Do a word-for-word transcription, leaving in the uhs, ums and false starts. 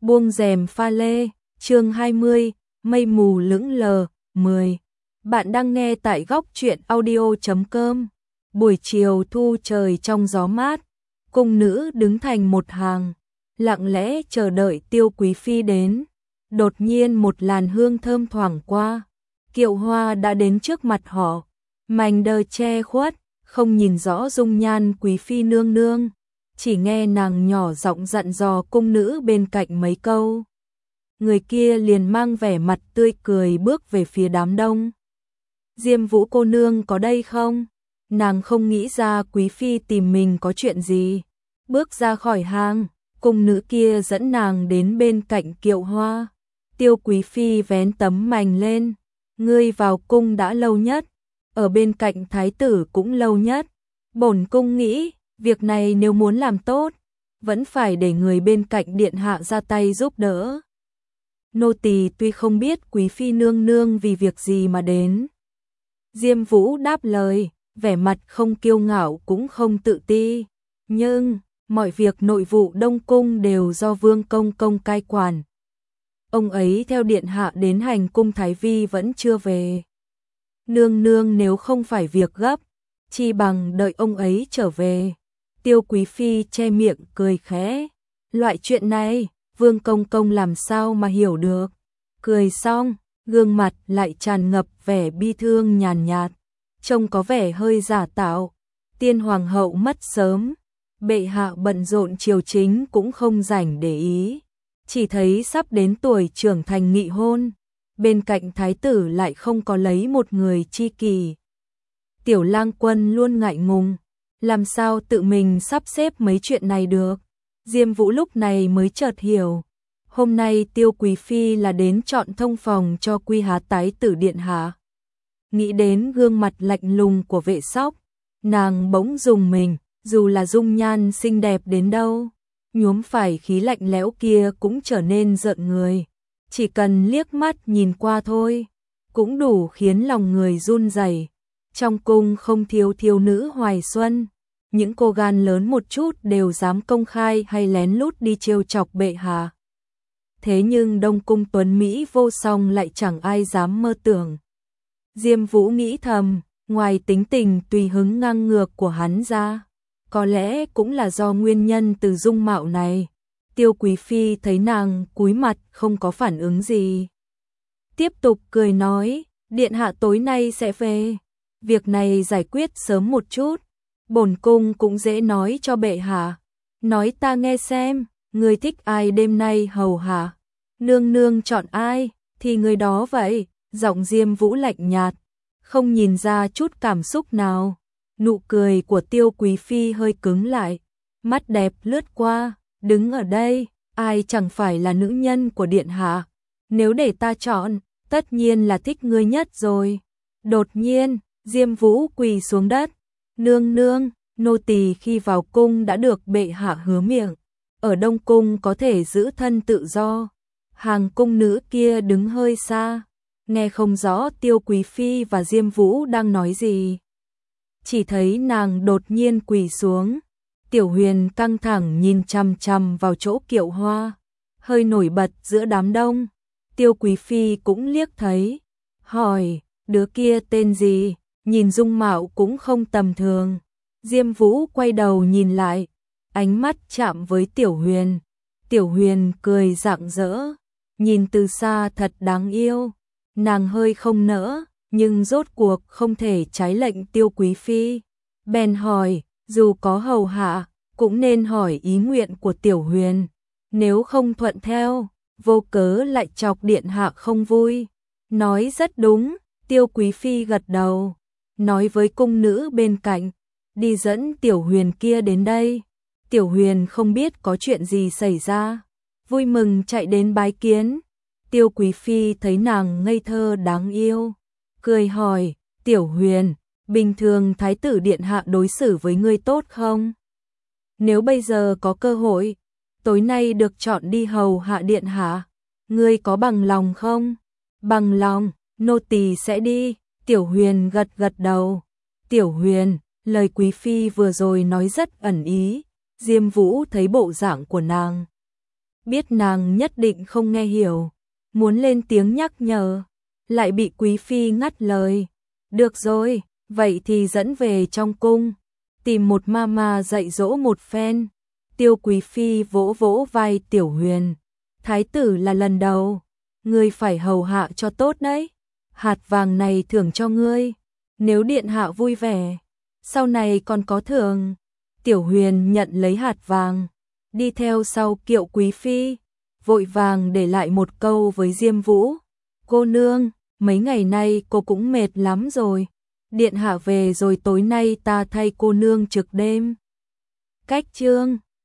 Buông rèm pha lê, chương hai mươi, mây mù lững lờ, mười. Bạn đang nghe tại góc truyện audio chấm com. Buổi chiều thu trời trong gió mát, cung nữ đứng thành một hàng, lặng lẽ chờ đợi Tiêu Quý phi đến. Đột nhiên một làn hương thơm thoảng qua, kiệu hoa đã đến trước mặt họ, mảnh đời che khuất, không nhìn rõ dung nhan Quý phi nương nương. Chỉ nghe nàng nhỏ giọng dặn dò cung nữ bên cạnh mấy câu. Người kia liền mang vẻ mặt tươi cười bước về phía đám đông. Diêm Vũ cô nương có đây không? Nàng không nghĩ ra Quý phi tìm mình có chuyện gì. Bước ra khỏi hang, cung nữ kia dẫn nàng đến bên cạnh kiệu hoa. Tiêu Quý phi vén tấm mành lên. Ngươi vào cung đã lâu nhất, ở bên cạnh thái tử cũng lâu nhất. Bổn cung nghĩ, việc này nếu muốn làm tốt, vẫn phải để người bên cạnh điện hạ ra tay giúp đỡ. Nô tỳ tuy không biết Quý phi nương nương vì việc gì mà đến. Diêm Vũ đáp lời, vẻ mặt không kiêu ngạo cũng không tự ti. Nhưng, mọi việc nội vụ Đông Cung đều do Vương Công Công cai quản. Ông ấy theo điện hạ đến hành cung Thái Vi vẫn chưa về. Nương nương nếu không phải việc gấp, chi bằng đợi ông ấy trở về. Tiêu Quý phi che miệng cười khẽ. Loại chuyện này, Vương Công Công làm sao mà hiểu được. Cười xong, gương mặt lại tràn ngập vẻ bi thương nhàn nhạt, trông có vẻ hơi giả tạo. Tiên hoàng hậu mất sớm, bệ hạ bận rộn triều chính cũng không rảnh để ý, chỉ thấy sắp đến tuổi trưởng thành nghị hôn, bên cạnh thái tử lại không có lấy một người tri kỷ. Tiểu lang quân luôn ngại ngùng, làm sao tự mình sắp xếp mấy chuyện này được. Diêm Vũ lúc này mới chợt hiểu, hôm nay Tiêu Quý phi là đến chọn thông phòng cho Quy Há tái tử điện hạ. Nghĩ đến gương mặt lạnh lùng của vệ sóc, nàng bỗng rùng mình, dù là dung nhan xinh đẹp đến đâu, nhuốm phải khí lạnh lẽo kia cũng trở nên rợn người. Chỉ cần liếc mắt nhìn qua thôi, cũng đủ khiến lòng người run rẩy. Trong cung không thiếu thiếu nữ hoài xuân, những cô gan lớn một chút đều dám công khai hay lén lút đi trêu chọc bệ hạ. Thế nhưng Đông Cung tuấn Mỹ vô song lại chẳng ai dám mơ tưởng. Diêm Vũ nghĩ thầm, ngoài tính tình tùy hứng ngang ngược của hắn ra, có lẽ cũng là do nguyên nhân từ dung mạo này. Tiêu Quý phi thấy nàng cúi mặt không có phản ứng gì, tiếp tục cười nói, điện hạ tối nay sẽ về. Việc này giải quyết sớm một chút, bổn cung cũng dễ nói cho bệ hạ. Nói ta nghe xem, ngươi thích ai đêm nay hầu hạ? Nương nương chọn ai, thì người đó vậy. Giọng Diêm Vũ lạnh nhạt, không nhìn ra chút cảm xúc nào. Nụ cười của Tiêu Quý phi hơi cứng lại, mắt đẹp lướt qua, đứng ở đây, ai chẳng phải là nữ nhân của điện hạ. Nếu để ta chọn, tất nhiên là thích ngươi nhất rồi. Đột nhiên, Diêm Vũ quỳ xuống đất. Nương nương, nô tỳ khi vào cung đã được bệ hạ hứa miệng, ở Đông Cung có thể giữ thân tự do. Hàng cung nữ kia đứng hơi xa, nghe không rõ Tiêu Quý phi và Diêm Vũ đang nói gì. Chỉ thấy nàng đột nhiên quỳ xuống. Tiểu Huyền căng thẳng nhìn chằm chằm vào chỗ kiệu hoa, hơi nổi bật giữa đám đông. Tiêu Quý phi cũng liếc thấy, hỏi, đứa kia tên gì? Nhìn dung mạo cũng không tầm thường. Diêm Vũ quay đầu nhìn lại, ánh mắt chạm với Tiểu Huyền. Tiểu Huyền cười rạng rỡ, nhìn từ xa thật đáng yêu. Nàng hơi không nỡ, nhưng rốt cuộc không thể trái lệnh Tiêu Quý phi. Bèn hỏi, dù có hầu hạ, cũng nên hỏi ý nguyện của Tiểu Huyền. Nếu không thuận theo, vô cớ lại chọc điện hạ không vui. Nói rất đúng, Tiêu Quý phi gật đầu, nói với cung nữ bên cạnh, đi dẫn Tiểu Huyền kia đến đây. Tiểu Huyền không biết có chuyện gì xảy ra, vui mừng chạy đến bái kiến. Tiêu Quý phi thấy nàng ngây thơ đáng yêu, cười hỏi, Tiểu Huyền, bình thường thái tử điện hạ đối xử với ngươi tốt không? Nếu bây giờ có cơ hội, tối nay được chọn đi hầu hạ điện hạ, ngươi có bằng lòng không? Bằng lòng, nô tỳ sẽ đi. Tiểu Huyền gật gật đầu. Tiểu Huyền, lời Quý phi vừa rồi nói rất ẩn ý. Diêm Vũ thấy bộ dạng của nàng, biết nàng nhất định không nghe hiểu, muốn lên tiếng nhắc nhở, lại bị quý phi ngắt lời. Được rồi, vậy thì dẫn về trong cung, tìm một mama dạy dỗ một phen. Tiêu quý phi vỗ vỗ vai Tiểu Huyền, thái tử là lần đầu, ngươi phải hầu hạ cho tốt đấy. Hạt vàng này thưởng cho ngươi, nếu điện hạ vui vẻ, sau này còn có thưởng. Tiểu Huyền nhận lấy hạt vàng, đi theo sau Kiệu quý phi, vội vàng để lại một câu với Diêm Vũ. Cô nương, mấy ngày nay cô cũng mệt lắm rồi. Điện hạ về rồi tối nay ta thay cô nương trực đêm. Cách chương